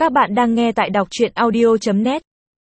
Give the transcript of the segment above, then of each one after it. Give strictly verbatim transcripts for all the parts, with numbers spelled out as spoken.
Các bạn đang nghe tại đọc truyện audio chấm net.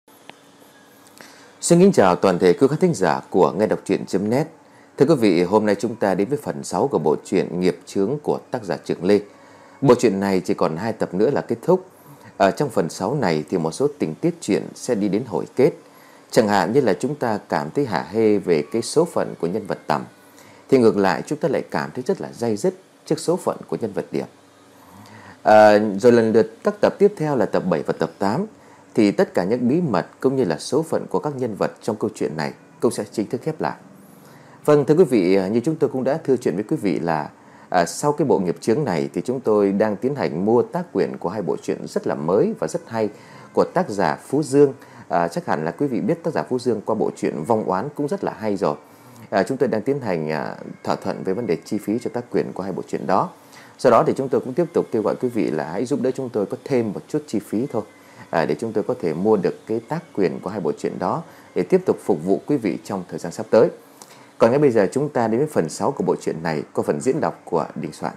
Xin kính chào toàn thể quý khán thính giả của nghe đọc truyện chấm net. Thưa quý vị, hôm nay chúng ta đến với phần sáu của bộ truyện Nghiệp Chướng của tác giả Trường Lê. Bộ truyện này chỉ còn hai tập nữa là kết thúc. Ở trong phần sáu này thì một số tình tiết truyện sẽ đi đến hồi kết. Chẳng hạn như là chúng ta cảm thấy hả hê về cái số phận của nhân vật Tầm, thì ngược lại chúng ta lại cảm thấy rất là day dứt trước số phận của nhân vật Điệp. À, rồi lần lượt các tập tiếp theo là tập bảy và tập tám, thì tất cả những bí mật cũng như là số phận của các nhân vật trong câu chuyện này cũng sẽ chính thức khép lại. Vâng, thưa quý vị, như chúng tôi cũng đã thưa chuyện với quý vị là à, sau cái bộ Nghiệp Chướng này thì chúng tôi đang tiến hành mua tác quyền của hai bộ truyện rất là mới và rất hay của tác giả Phú Dương. À, chắc hẳn là quý vị biết tác giả Phú Dương qua bộ truyện Vong Oán cũng rất là hay rồi. À, chúng tôi đang tiến hành à, thỏa thuận về vấn đề chi phí cho tác quyền của hai bộ truyện đó. Sau đó thì chúng tôi cũng tiếp tục kêu gọi quý vị là hãy giúp đỡ chúng tôi có thêm một chút chi phí thôi, à, để chúng tôi có thể mua được cái tác quyền của hai bộ truyện đó để tiếp tục phục vụ quý vị trong thời gian sắp tới. Còn ngay bây giờ chúng ta đến với phần sáu của bộ truyện này, có phần diễn đọc của Đình Soạn.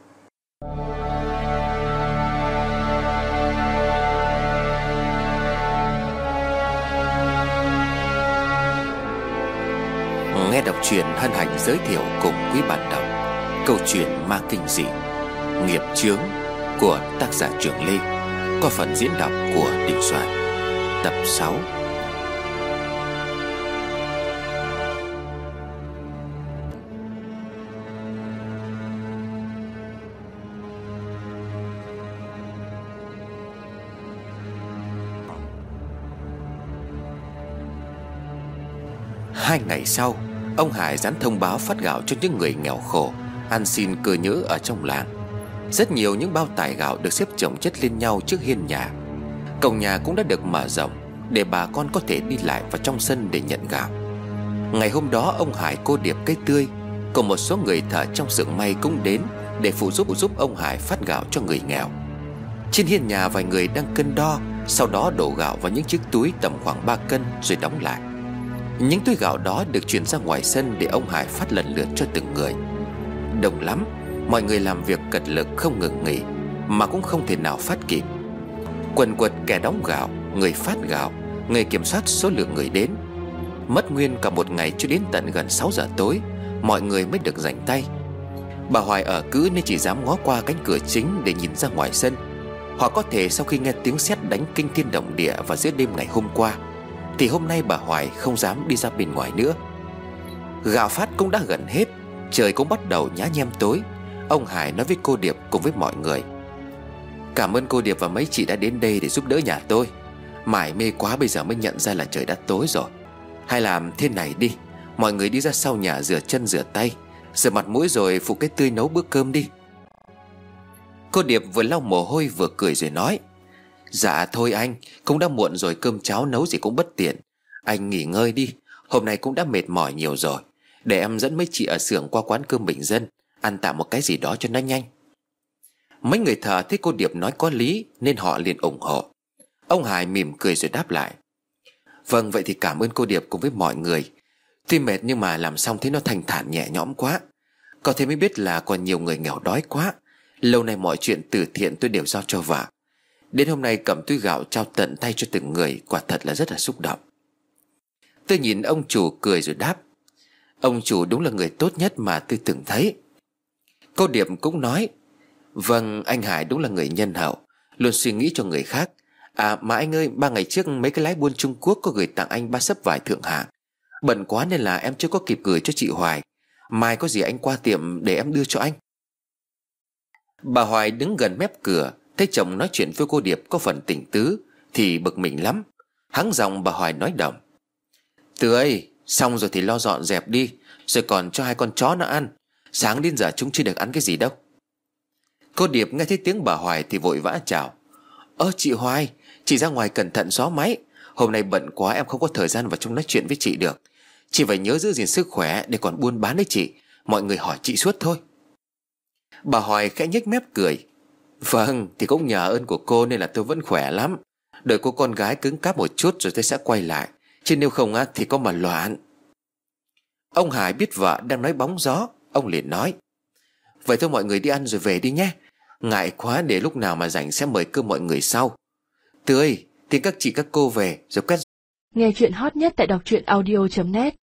Nghe đọc truyện hân hạnh giới thiệu cùng quý bạn đọc câu chuyện ma kinh dị Nghiệp Chướng của tác giả Trường Lê, có phần diễn đọc của Đình Soạn. Tập sáu. Hai ngày sau, ông Hải dán thông báo phát gạo cho những người nghèo khổ ăn xin cơ nhỡ ở trong làng. Rất nhiều những bao tải gạo được xếp chồng chất lên nhau trước hiên nhà. Cổng nhà cũng đã được mở rộng để bà con có thể đi lại vào trong sân để nhận gạo. Ngày hôm đó, ông Hải, cô Điệp, Cây Tươi cùng một số người thợ trong xưởng may cũng đến để phụ giúp giúp ông Hải phát gạo cho người nghèo. Trên hiên nhà, vài người đang cân đo, sau đó đổ gạo vào những chiếc túi tầm khoảng ba cân rồi đóng lại. Những túi gạo đó được chuyển ra ngoài sân để ông Hải phát lần lượt cho từng người. Đông lắm, mọi người làm việc cật lực không ngừng nghỉ mà cũng không thể nào phát kịp. Quần quật kẻ đóng gạo, người phát gạo, người kiểm soát số lượng người đến. Mất nguyên cả một ngày cho đến tận gần sáu giờ tối, mọi người mới được rảnh tay. Bà Hoài ở cứ nên chỉ dám ngó qua cánh cửa chính để nhìn ra ngoài sân. Hoặc có thể sau khi nghe tiếng sét đánh kinh thiên động địa vào giữa đêm ngày hôm qua, thì hôm nay bà Hoài không dám đi ra bên ngoài nữa. Gạo phát cũng đã gần hết, trời cũng bắt đầu nhá nhem tối. Ông Hải nói với cô Điệp cùng với mọi người: "Cảm ơn cô Điệp và mấy chị đã đến đây để giúp đỡ nhà tôi. Mải mê quá bây giờ mới nhận ra là trời đã tối rồi. Hay làm thế này đi, mọi người đi ra sau nhà rửa chân rửa tay, rửa mặt mũi rồi phụ Cái Tươi nấu bữa cơm đi." Cô Điệp vừa lau mồ hôi vừa cười rồi nói: "Dạ thôi anh, cũng đã muộn rồi, cơm cháo nấu gì cũng bất tiện. Anh nghỉ ngơi đi, hôm nay cũng đã mệt mỏi nhiều rồi. Để em dẫn mấy chị ở xưởng qua quán cơm bình dân, ăn tạm một cái gì đó cho nó nhanh." Mấy người thợ thấy cô Điệp nói có lý nên họ liền ủng hộ. Ông Hải mỉm cười rồi đáp lại: "Vâng, vậy thì cảm ơn cô Điệp cùng với mọi người. Tuy mệt nhưng mà làm xong thấy nó thanh thản nhẹ nhõm quá. Có thế mới biết là còn nhiều người nghèo đói quá. Lâu nay mọi chuyện từ thiện tôi đều giao cho vợ. Đến hôm nay cầm túi gạo trao tận tay cho từng người, quả thật là rất là xúc động." Tôi nhìn ông chủ cười rồi đáp: "Ông chủ đúng là người tốt nhất mà tôi từng thấy." Cô Điệp cũng nói: "Vâng, anh Hải đúng là người nhân hậu, luôn suy nghĩ cho người khác. À mà anh ơi, ba ngày trước mấy cái lái buôn Trung Quốc có gửi tặng anh ba xấp vải thượng hạng. Bận quá nên là em chưa có kịp gửi cho chị Hoài. Mai có gì anh qua tiệm để em đưa cho anh." Bà Hoài đứng gần mép cửa, thấy chồng nói chuyện với cô Điệp có phần tình tứ thì bực mình lắm. Hắng giọng bà Hoài nói đầm: "Tươi, xong rồi thì lo dọn dẹp đi, rồi còn cho hai con chó nó ăn. Sáng đến giờ chúng chưa được ăn cái gì đâu." Cô Điệp nghe thấy tiếng bà Hoài thì vội vã chào: "Ơ chị Hoài, chị ra ngoài cẩn thận gió máy. Hôm nay bận quá em không có thời gian vào trong nói chuyện với chị được. Chị phải nhớ giữ gìn sức khỏe để còn buôn bán đấy chị. Mọi người hỏi chị suốt thôi." Bà Hoài khẽ nhếch mép cười: "Vâng, thì cũng nhờ ơn của cô nên là tôi vẫn khỏe lắm. Đợi cô con gái cứng cáp một chút rồi tôi sẽ quay lại, chứ nếu không á thì có mà loạn." Ông Hải biết vợ đang nói bóng gió, ông liền nói: "Vậy thôi mọi người đi ăn rồi về đi nhé. Ngại quá, để lúc nào mà rảnh sẽ mời cơm mọi người sau. Tư ơi, thì các chị các cô về rồi quét. Nghe chuyện hot nhất tại đọc truyện audio chấm net.